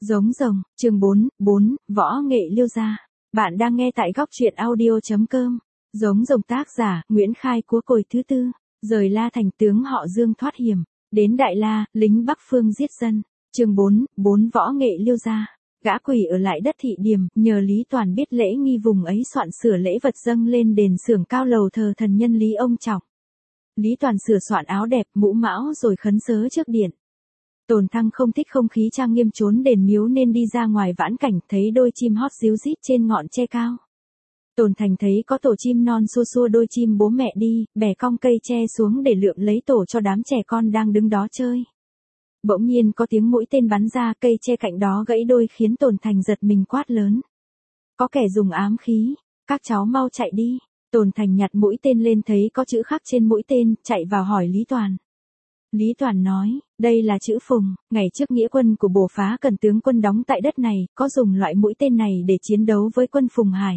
Giống rồng, chương 4, võ nghệ Liêu gia. Bạn đang nghe tại góc truyện audio.com. Giống rồng tác giả, Nguyễn Khai Cúa Cồi thứ tư. Rời La Thành tướng họ Dương thoát hiểm. Đến Đại La, lính Bắc Phương giết dân. Chương 4, võ nghệ Liêu gia. Gã quỷ ở lại đất thị điểm, nhờ Lý Toàn biết lễ nghi vùng ấy soạn sửa lễ vật dâng lên đền xưởng cao lầu thờ thần nhân Lý ông trọng. Lý Toàn sửa soạn áo đẹp, mũ mão rồi khấn sớ trước điện. Tồn Thăng không thích không khí trang nghiêm trốn đền miếu nên đi ra ngoài vãn cảnh, thấy đôi chim hót ríu rít trên ngọn tre cao. Tồn Thành thấy có tổ chim non xua xua đôi chim bố mẹ đi, bẻ cong cây tre xuống để lượm lấy tổ cho đám trẻ con đang đứng đó chơi. Bỗng nhiên có tiếng mũi tên bắn ra, cây tre cạnh đó gãy đôi khiến Tồn Thành giật mình quát lớn. Có kẻ dùng ám khí, các cháu mau chạy đi. Tồn Thành nhặt mũi tên lên thấy có chữ khắc trên mũi tên, chạy vào hỏi Lý Toàn. Lý Toàn nói, đây là chữ Phùng, ngày trước nghĩa quân của Bổ Phá cần tướng quân đóng tại đất này, có dùng loại mũi tên này để chiến đấu với quân Phùng Hải.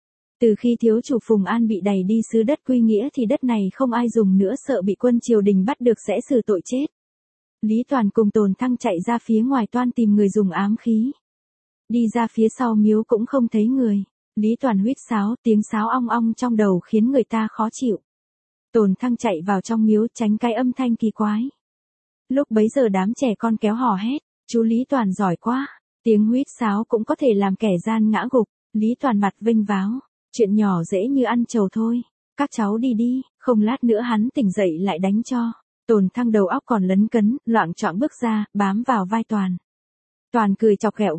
Từ khi thiếu chủ Phùng An bị đày đi xứ đất Quy Nghĩa thì đất này không ai dùng nữa, sợ bị quân triều đình bắt được sẽ xử tội chết. Lý Toàn cùng Tồn Thăng chạy ra phía ngoài toan tìm người dùng ám khí. Đi ra phía sau miếu cũng không thấy người. Lý Toàn huýt sáo, tiếng sáo ong ong trong đầu khiến người ta khó chịu. Tồn Thăng chạy vào trong miếu tránh cái âm thanh kỳ quái. Lúc bấy giờ đám trẻ con kéo hò hét, chú Lý Toàn giỏi quá, tiếng huýt sáo cũng có thể làm kẻ gian ngã gục. Lý Toàn mặt vênh váo, chuyện nhỏ dễ như ăn trầu thôi, các cháu đi đi, không lát nữa hắn tỉnh dậy lại đánh cho. Tồn Thăng đầu óc còn lấn cấn, loạng choạng bước ra, bám vào vai Toàn. Toàn cười chọc ghẹo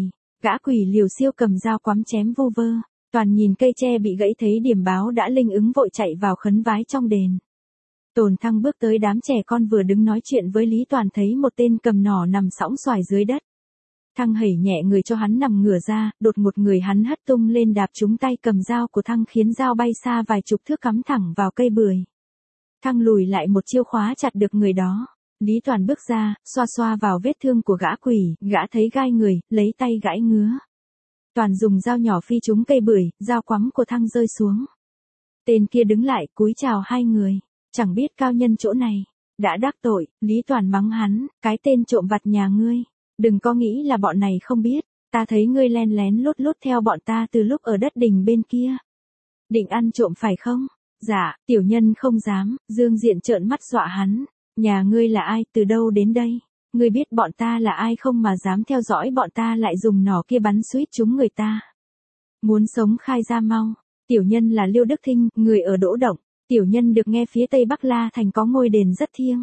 gã quỷ liều siêu cầm dao quắm chém vu vơ. Toàn nhìn cây tre bị gãy thấy điểm báo đã linh ứng vội chạy vào khấn vái trong đền. Tồn Thăng bước tới đám trẻ con vừa đứng nói chuyện với Lý Toàn thấy một tên cầm nỏ nằm sõng xoài dưới đất. Thăng hẩy nhẹ người cho hắn nằm ngửa ra, đột một người hắn hất tung lên đạp trúng tay cầm dao của Thăng khiến dao bay xa vài chục thước cắm thẳng vào cây bưởi. Thăng lùi lại một chiêu khóa chặt được người đó. Lý Toàn bước ra, xoa xoa vào vết thương của gã quỷ, gã thấy gai người, lấy tay gãi ngứa. Toàn dùng dao nhỏ phi trúng cây bưởi, dao quắm của Thăng rơi xuống. Tên kia đứng lại, cúi chào hai người. Chẳng biết cao nhân chỗ này. Đã đắc tội, Lý Toàn mắng hắn, cái tên trộm vặt nhà ngươi. Đừng có nghĩ là bọn này không biết. Ta thấy ngươi len lén lút lút theo bọn ta từ lúc ở đất đình bên kia. Định ăn trộm phải không? Dạ, tiểu nhân không dám. Dương Diện trợn mắt dọa hắn. Nhà ngươi là ai, từ đâu đến đây? Ngươi biết bọn ta là ai không mà dám theo dõi bọn ta lại dùng nỏ kia bắn suýt trúng người ta. Muốn sống khai ra mau. Tiểu nhân là Liêu Đức Thinh, người ở Đỗ Động. Tiểu nhân được nghe phía Tây Bắc La Thành có ngôi đền rất thiêng.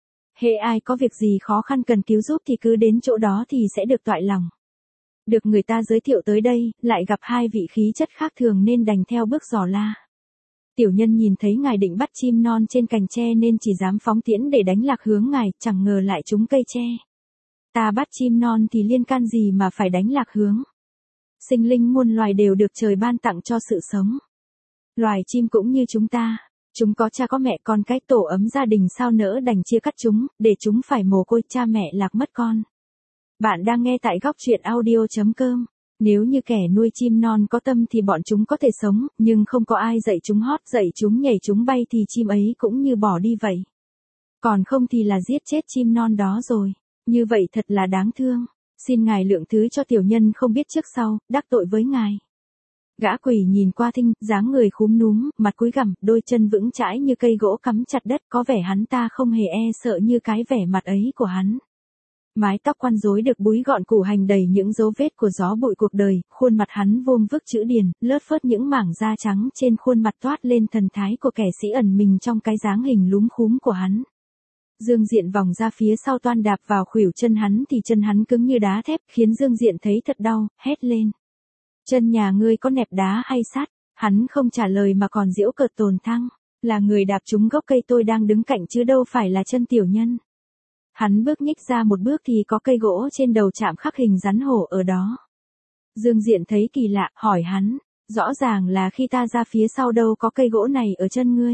Hễ ai có việc gì khó khăn cần cứu giúp thì cứ đến chỗ đó thì sẽ được toại lòng. Được người ta giới thiệu tới đây, lại gặp hai vị khí chất khác thường nên đành theo bước dò la. Tiểu nhân nhìn thấy ngài định bắt chim non trên cành tre nên chỉ dám phóng tiễn để đánh lạc hướng ngài, chẳng ngờ lại trúng cây tre. Ta bắt chim non thì liên can gì mà phải đánh lạc hướng. Sinh linh muôn loài đều được trời ban tặng cho sự sống. Loài chim cũng như chúng ta, chúng có cha có mẹ con cái tổ ấm gia đình sao nỡ đành chia cắt chúng, để chúng phải mồ côi cha mẹ lạc mất con. Bạn đang nghe tại góc truyện audio.com. Nếu như kẻ nuôi chim non có tâm thì bọn chúng có thể sống, nhưng không có ai dạy chúng hót, dạy chúng nhảy chúng bay thì chim ấy cũng như bỏ đi vậy. Còn không thì là giết chết chim non đó rồi. Như vậy thật là đáng thương. Xin ngài lượng thứ cho tiểu nhân không biết trước sau, đắc tội với ngài. Gã quỷ nhìn qua Thinh, dáng người khúm núm, mặt cúi gằm, đôi chân vững chãi như cây gỗ cắm chặt đất, có vẻ hắn ta không hề e sợ như cái vẻ mặt ấy của hắn. Mái tóc quăn rối được búi gọn củ hành đầy những dấu vết của gió bụi cuộc đời, khuôn mặt hắn vuông vức chữ điền, lướt phớt những mảng da trắng trên khuôn mặt toát lên thần thái của kẻ sĩ ẩn mình trong cái dáng hình lúm khúm của hắn. Dương Diện vòng ra phía sau toan đạp vào khuỷu chân hắn thì chân hắn cứng như đá thép, khiến Dương Diện thấy thật đau, hét lên. Chân nhà ngươi có nẹp đá hay sắt? Hắn không trả lời mà còn giễu cợt Tồn Thăng. Là người đạp trúng gốc cây tôi đang đứng cạnh chứ đâu phải là chân tiểu nhân. Hắn bước nhích ra một bước thì có cây gỗ trên đầu chạm khắc hình rắn hổ ở đó. Dương Diện thấy kỳ lạ, hỏi hắn. Rõ ràng là khi ta ra phía sau đâu có cây gỗ này ở chân ngươi.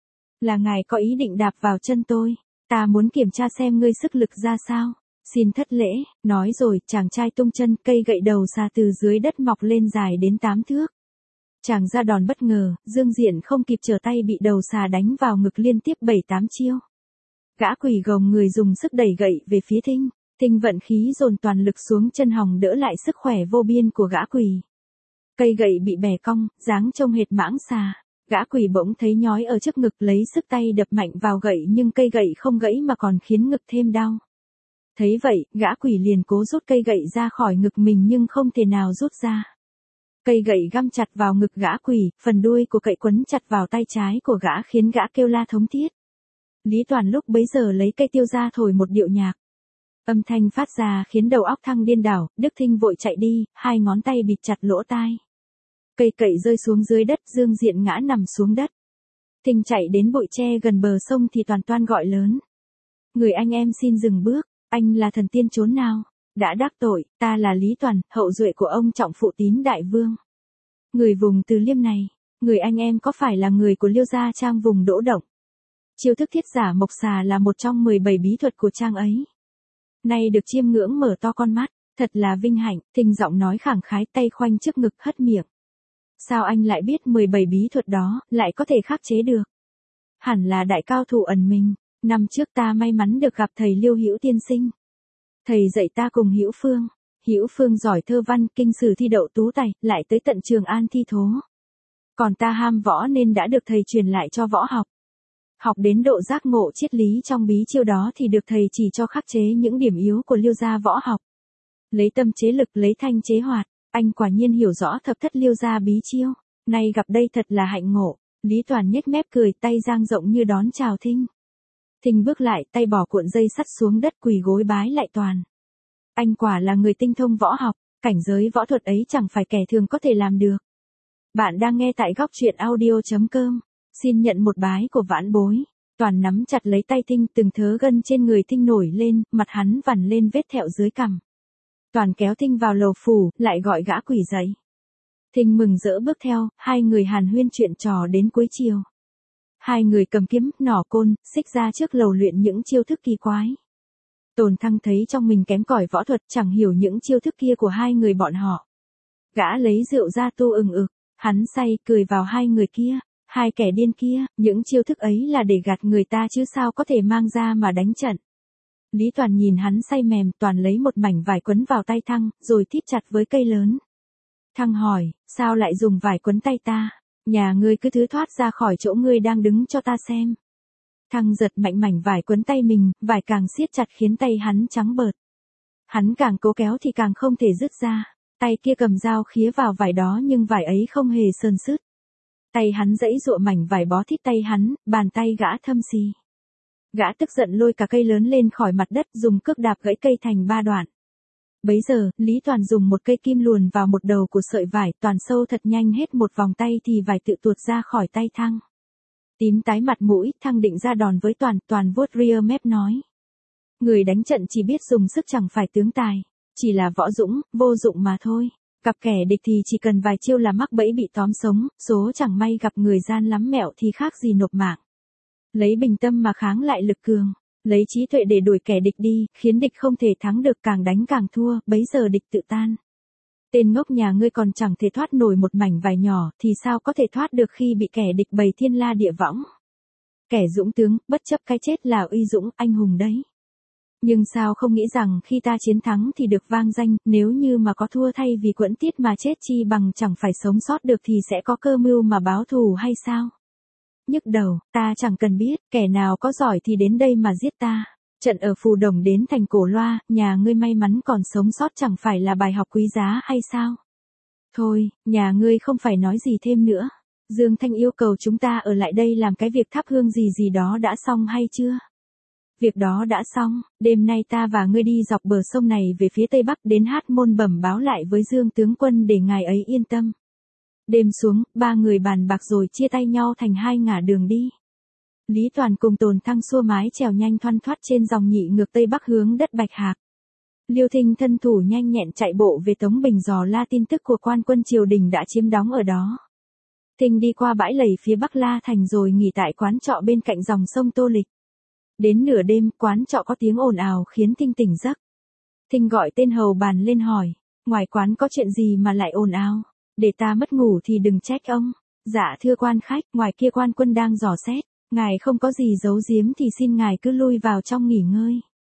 Là ngài có ý định đạp vào chân tôi. Ta muốn kiểm tra xem ngươi sức lực ra sao. Xin thất lễ, nói rồi, chàng trai tung chân, cây gậy đầu xà từ dưới đất mọc lên dài đến 8 thước. Chàng ra đòn bất ngờ, Dương Diện không kịp trở tay bị đầu xà đánh vào ngực liên tiếp 7-8 chiêu. Gã quỷ gồng người dùng sức đẩy gậy về phía Thinh. Thinh vận khí dồn toàn lực xuống chân hòng đỡ lại sức khỏe vô biên của gã quỷ. Cây gậy bị bẻ cong, dáng trông hệt mãng xà. Gã quỷ bỗng thấy nhói ở trước ngực, lấy sức tay đập mạnh vào gậy nhưng cây gậy không gãy mà còn khiến ngực thêm đau. Thấy vậy, gã quỷ liền cố rút cây gậy ra khỏi ngực mình nhưng không thể nào rút ra. Cây gậy găm chặt vào ngực gã quỷ, phần đuôi của cậy quấn chặt vào tay trái của gã khiến gã kêu la thống thiết. Lý Toàn lúc bấy giờ lấy cây tiêu ra thổi một điệu nhạc. Âm thanh phát ra khiến đầu óc Thăng điên đảo, Đức Thinh vội chạy đi, hai ngón tay bịt chặt lỗ tai. Cây cậy rơi xuống dưới đất, Dương Diện ngã nằm xuống đất. Thinh chạy đến bụi tre gần bờ sông thì toan gọi lớn. Người anh em xin dừng bước, anh là thần tiên chốn nào? Đã đắc tội, ta là Lý Toàn, hậu duệ của ông Trọng Phụ Tín Đại Vương. Người vùng Từ Liêm này, người anh em có phải là người của Liêu Gia Trang vùng Đỗ Động? Chiêu thức thiết giả mộc xà là một trong 17 bí thuật của Trang ấy. Nay được chiêm ngưỡng mở to con mắt, thật là vinh hạnh. Thinh giọng nói khẳng khái, tay khoanh trước ngực hất miệng. Sao anh lại biết 17 bí thuật đó, lại có thể khắc chế được? Hẳn là đại cao thủ ẩn mình. Năm trước ta may mắn được gặp thầy Liêu Hữu tiên sinh. Thầy dạy ta cùng Hữu Phương. Hữu Phương giỏi thơ văn, kinh sử thi đậu tú tài, lại tới tận Trường An thi thố. Còn ta ham võ nên đã được thầy truyền lại cho võ học. Học đến độ giác ngộ triết lý trong bí chiêu đó thì được thầy chỉ cho khắc chế những điểm yếu của Liêu gia võ học. Lấy tâm chế lực, lấy thanh chế hoạt, anh quả nhiên hiểu rõ thập thất Liêu gia bí chiêu. Nay gặp đây thật là hạnh ngộ. Lý Toàn nhếch mép cười, tay dang rộng như đón chào Thinh. Thinh bước lại, tay bỏ cuộn dây sắt xuống đất, quỳ gối bái lại Toàn. Anh quả là người tinh thông võ học, cảnh giới võ thuật ấy chẳng phải kẻ thường có thể làm được. Bạn đang nghe tại góc truyện audio.com. Xin nhận một bái của vãn bối. Toàn nắm chặt lấy tay Thinh, từng thớ gân trên người Thinh nổi lên, mặt hắn vằn lên vết thẹo dưới cằm. Toàn kéo Thinh vào lầu phủ, lại gọi gã quỷ dậy. Thinh mừng rỡ bước theo, hai người hàn huyên chuyện trò đến cuối chiều. Hai người cầm kiếm, nỏ côn, xích ra trước lầu luyện những chiêu thức kỳ quái. Tồn Thăng thấy trong mình kém cỏi võ thuật, chẳng hiểu những chiêu thức kia của hai người bọn họ. Gã lấy rượu ra tu ừng ực, hắn say cười vào hai người kia. Hai kẻ điên kia, những chiêu thức ấy là để gạt người ta chứ sao có thể mang ra mà đánh trận. Lý Toàn nhìn hắn say mềm, Toàn lấy một mảnh vải quấn vào tay Thăng, rồi thít chặt với cây lớn. Thăng hỏi, sao lại dùng vải quấn tay ta? Nhà ngươi cứ thứ thoát ra khỏi chỗ ngươi đang đứng cho ta xem. Thăng giật mạnh mảnh vải quấn tay mình, vải càng siết chặt khiến tay hắn trắng bợt. Hắn càng cố kéo thì càng không thể dứt ra. Tay kia cầm dao khía vào vải đó nhưng vải ấy không hề sờn sứt. Tay hắn giãy giụa mảnh vải bó thít tay hắn, bàn tay gã thâm xì. Gã tức giận lôi cả cây lớn lên khỏi mặt đất, dùng cước đạp gãy cây thành 3 đoạn. Bấy giờ, Lý Toàn dùng một cây kim luồn vào một đầu của sợi vải, Toàn sâu thật nhanh hết một vòng tay thì vải tự tuột ra khỏi tay Thăng. Tím tái mặt mũi, Thăng định ra đòn với Toàn vuốt ria mép nói. Người đánh trận chỉ biết dùng sức chẳng phải tướng tài, chỉ là võ dũng, vô dụng mà thôi. Gặp kẻ địch thì chỉ cần vài chiêu là mắc bẫy bị tóm sống, số chẳng may gặp người gian lắm mẹo thì khác gì nộp mạng. Lấy bình tâm mà kháng lại lực cường, lấy trí tuệ để đuổi kẻ địch đi, khiến địch không thể thắng được, càng đánh càng thua, bấy giờ địch tự tan. Tên ngốc nhà ngươi còn chẳng thể thoát nổi một mảnh vải nhỏ, thì sao có thể thoát được khi bị kẻ địch bày thiên la địa võng. Kẻ dũng tướng, bất chấp cái chết là uy dũng, anh hùng đấy. Nhưng sao không nghĩ rằng khi ta chiến thắng thì được vang danh, nếu như mà có thua thay vì quẫn tiết mà chết chi bằng chẳng phải sống sót được thì sẽ có cơ mưu mà báo thù hay sao? Nhức đầu, ta chẳng cần biết, kẻ nào có giỏi thì đến đây mà giết ta. Trận ở Phù Đồng đến thành Cổ Loa, nhà ngươi may mắn còn sống sót chẳng phải là bài học quý giá hay sao? Thôi, nhà ngươi không phải nói gì thêm nữa. Dương Thanh yêu cầu chúng ta ở lại đây làm cái việc thắp hương gì đó đã xong hay chưa? Việc đó đã xong, đêm nay ta và ngươi đi dọc bờ sông này về phía tây bắc đến Hát Môn bẩm báo lại với Dương tướng quân để ngài ấy yên tâm. Đêm xuống, ba người bàn bạc rồi chia tay nhau thành hai ngả đường đi. Lý Toàn cùng Tồn Thăng xua mái chèo nhanh thoăn thoắt trên dòng nhị ngược tây bắc hướng đất Bạch Hạc. Liêu Thinh thân thủ nhanh nhẹn chạy bộ về Tống Bình dò la tin tức của quan quân triều đình đã chiếm đóng ở đó. Thinh đi qua bãi lầy phía bắc La Thành rồi nghỉ tại quán trọ bên cạnh dòng sông Tô Lịch. Đến nửa đêm, quán trọ có tiếng ồn ào khiến Thinh tỉnh giấc. Thinh gọi tên hầu bàn lên hỏi, ngoài quán có chuyện gì mà lại ồn ào? Để ta mất ngủ thì đừng trách ông. Dạ thưa quan khách, ngoài kia quan quân đang dò xét, ngài không có gì giấu giếm thì xin ngài cứ lui vào trong nghỉ ngơi.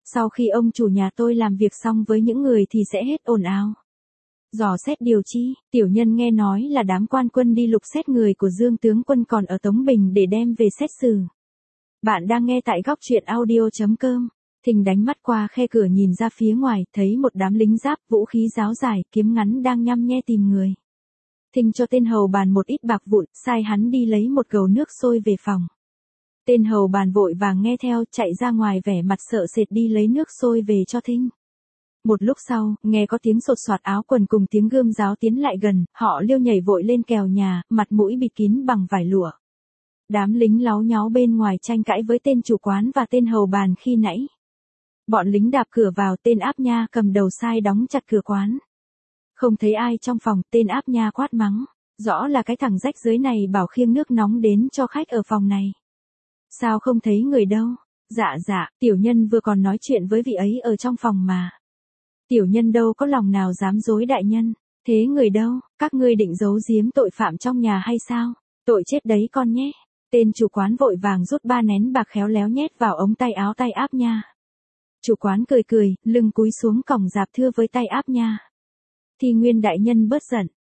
Sau khi ông chủ nhà tôi làm việc xong với những người thì sẽ hết ồn ào. Dò xét điều chi, tiểu nhân nghe nói là đám quan quân đi lục xét người của Dương tướng quân còn ở Tống Bình để đem về xét xử. Bạn đang nghe tại góc truyện audio.com. Thình đánh mắt qua khe cửa nhìn ra phía ngoài, thấy một đám lính giáp, vũ khí giáo dài, kiếm ngắn đang nhăm nhe tìm người. Thình cho tên hầu bàn một ít bạc vụn, sai hắn đi lấy một gầu nước sôi về phòng. Tên hầu bàn vội vàng nghe theo, chạy ra ngoài vẻ mặt sợ sệt đi lấy nước sôi về cho Thinh. Một lúc sau, nghe có tiếng sột soạt áo quần cùng tiếng gươm giáo tiến lại gần, họ Liêu nhảy vội lên kèo nhà, mặt mũi bịt kín bằng vải lụa. Đám lính láu nháo bên ngoài tranh cãi với tên chủ quán và tên hầu bàn khi nãy. Bọn lính đạp cửa vào, tên áp nha cầm đầu sai đóng chặt cửa quán. Không thấy ai trong phòng, tên áp nha quát mắng. Rõ là cái thằng rách rưới này bảo khiêng nước nóng đến cho khách ở phòng này. Sao không thấy người đâu? Dạ, tiểu nhân vừa còn nói chuyện với vị ấy ở trong phòng mà. Tiểu nhân đâu có lòng nào dám dối đại nhân. Thế người đâu, các ngươi định giấu giếm tội phạm trong nhà hay sao? Tội chết đấy con nhé. Tên chủ quán vội vàng rút 3 nén bạc khéo léo nhét vào ống tay áo tay áp nha. Chủ quán cười, lưng cúi xuống còng dạp thưa với tay áp nha. Thì Nguyên đại nhân bớt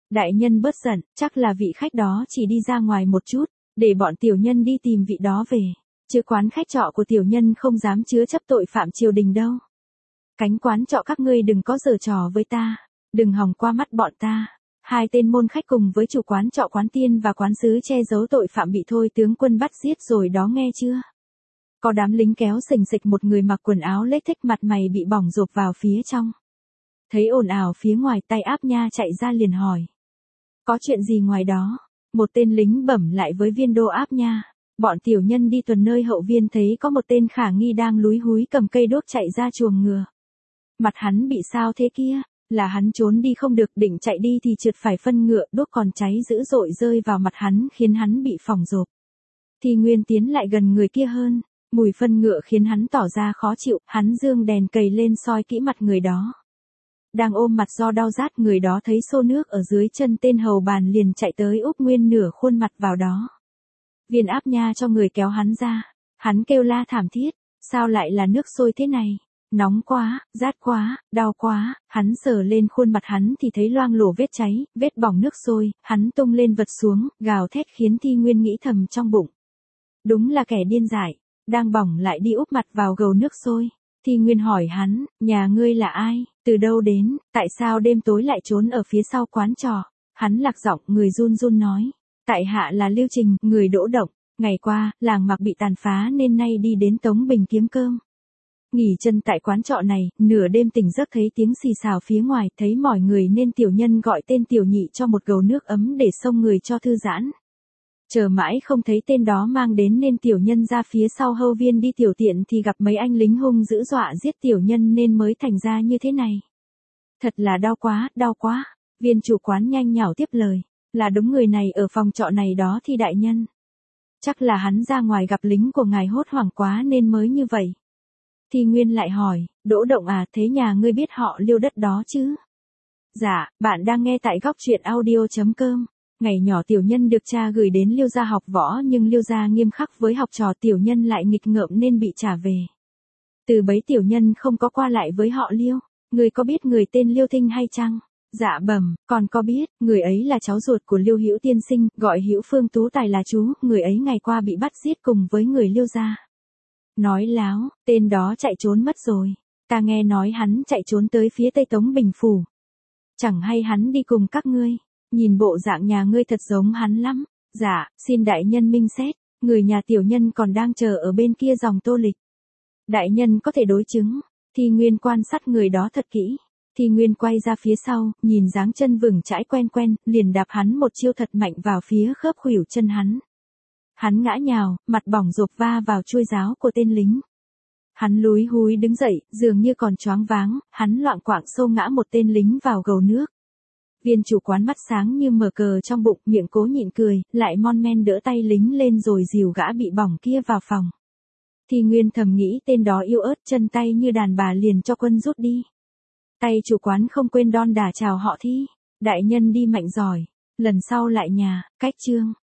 giận, chắc là vị khách đó chỉ đi ra ngoài một chút, để bọn tiểu nhân đi tìm vị đó về, chứ quán khách trọ của tiểu nhân không dám chứa chấp tội phạm triều đình đâu. Cánh quán trọ các ngươi đừng có giở trò với ta, đừng hòng qua mắt bọn ta. Hai tên môn khách cùng với chủ quán trọ Quán Tiên và quán sứ che giấu tội phạm bị Thôi tướng quân bắt giết rồi đó nghe chưa? Có đám lính kéo xình xịch một người mặc quần áo lếch thếch mặt mày bị bỏng rộp vào phía trong. Thấy ồn ào phía ngoài, tay áp nha chạy ra liền hỏi. Có chuyện gì ngoài đó? Một tên lính bẩm lại với viên đô áp nha. Bọn tiểu nhân đi tuần nơi hậu viên thấy có một tên khả nghi đang lúi húi cầm cây đốt chạy ra chuồng ngựa. Mặt hắn bị sao thế kia? Là hắn trốn đi không được, định chạy đi thì trượt phải phân ngựa, đốt còn cháy dữ dội rơi vào mặt hắn khiến hắn bị phỏng rộp. Thì Nguyên tiến lại gần người kia hơn, mùi phân ngựa khiến hắn tỏ ra khó chịu, hắn giương đèn cầy lên soi kỹ mặt người đó. Đang ôm mặt do đau rát, người đó thấy xô nước ở dưới chân tên hầu bàn liền chạy tới úp nguyên nửa khuôn mặt vào đó. Viên áp nha cho người kéo hắn ra, hắn kêu la thảm thiết, sao lại là nước sôi thế này? Nóng quá, rát quá, đau quá, hắn sờ lên khuôn mặt hắn thì thấy loang lổ vết cháy, vết bỏng nước sôi, hắn tung lên vật xuống, gào thét khiến Thi Nguyên nghĩ thầm trong bụng. Đúng là kẻ điên dại, đang bỏng lại đi úp mặt vào gầu nước sôi. Thi Nguyên hỏi hắn, nhà ngươi là ai, từ đâu đến, tại sao đêm tối lại trốn ở phía sau quán trò? Hắn lạc giọng, người run run nói, tại hạ là Lưu Trình, người Đỗ Động, ngày qua, làng Mạc bị tàn phá nên nay đi đến Tống Bình kiếm cơm. Nghỉ chân tại quán trọ này, nửa đêm tỉnh giấc thấy tiếng xì xào phía ngoài, thấy mỏi người nên tiểu nhân gọi tên tiểu nhị cho một gầu nước ấm để xông người cho thư giãn. Chờ mãi không thấy tên đó mang đến nên tiểu nhân ra phía sau hâu viên đi tiểu tiện thì gặp mấy anh lính hung dữ dọa giết tiểu nhân nên mới thành ra như thế này. Thật là đau quá. Viên chủ quán nhanh nhảu tiếp lời, là đúng người này ở phòng trọ này đó thì đại nhân. Chắc là hắn ra ngoài gặp lính của ngài hốt hoảng quá nên mới như vậy. Thì Nguyên lại hỏi, Đỗ Động à, thế nhà ngươi biết họ Liêu đất đó chứ? Dạ, bạn đang nghe tại góc truyện audio.com. Ngày nhỏ tiểu nhân được cha gửi đến Liêu gia học võ nhưng Liêu gia nghiêm khắc với học trò, tiểu nhân lại nghịch ngợm nên bị trả về. Từ bấy tiểu nhân không có qua lại với họ Liêu. Người có biết người tên Liêu Thinh hay chăng? Dạ bẩm, còn có biết, người ấy là cháu ruột của Liêu Hữu tiên sinh, gọi Hữu Phương Tú Tài là chú, người ấy ngày qua bị bắt giết cùng với người Liêu gia. Nói láo, tên đó chạy trốn mất rồi. Ta nghe nói hắn chạy trốn tới phía Tây Tống Bình Phủ. Chẳng hay hắn đi cùng các ngươi. Nhìn bộ dạng nhà ngươi thật giống hắn lắm. Dạ, xin đại nhân minh xét, người nhà tiểu nhân còn đang chờ ở bên kia dòng Tô Lịch. Đại nhân có thể đối chứng. Thi Nguyên quan sát người đó thật kỹ. Thi Nguyên quay ra phía sau, nhìn dáng chân vững chãi quen, liền đạp hắn một chiêu thật mạnh vào phía khớp khuỷu chân hắn. Hắn ngã nhào, mặt bỏng rộp va vào chuôi giáo của tên lính. Hắn lúi húi đứng dậy, dường như còn choáng váng, hắn loạng quạng xô ngã một tên lính vào gầu nước. Viên chủ quán mắt sáng như mở cờ trong bụng, miệng cố nhịn cười, lại mon men đỡ tay lính lên rồi dìu gã bị bỏng kia vào phòng. Thì Nguyên thầm nghĩ tên đó yêu ớt, chân tay như đàn bà liền cho quân rút đi. Tay chủ quán không quên đon đả chào họ Thi. Đại nhân đi mạnh giỏi, lần sau lại nhà, cách chương.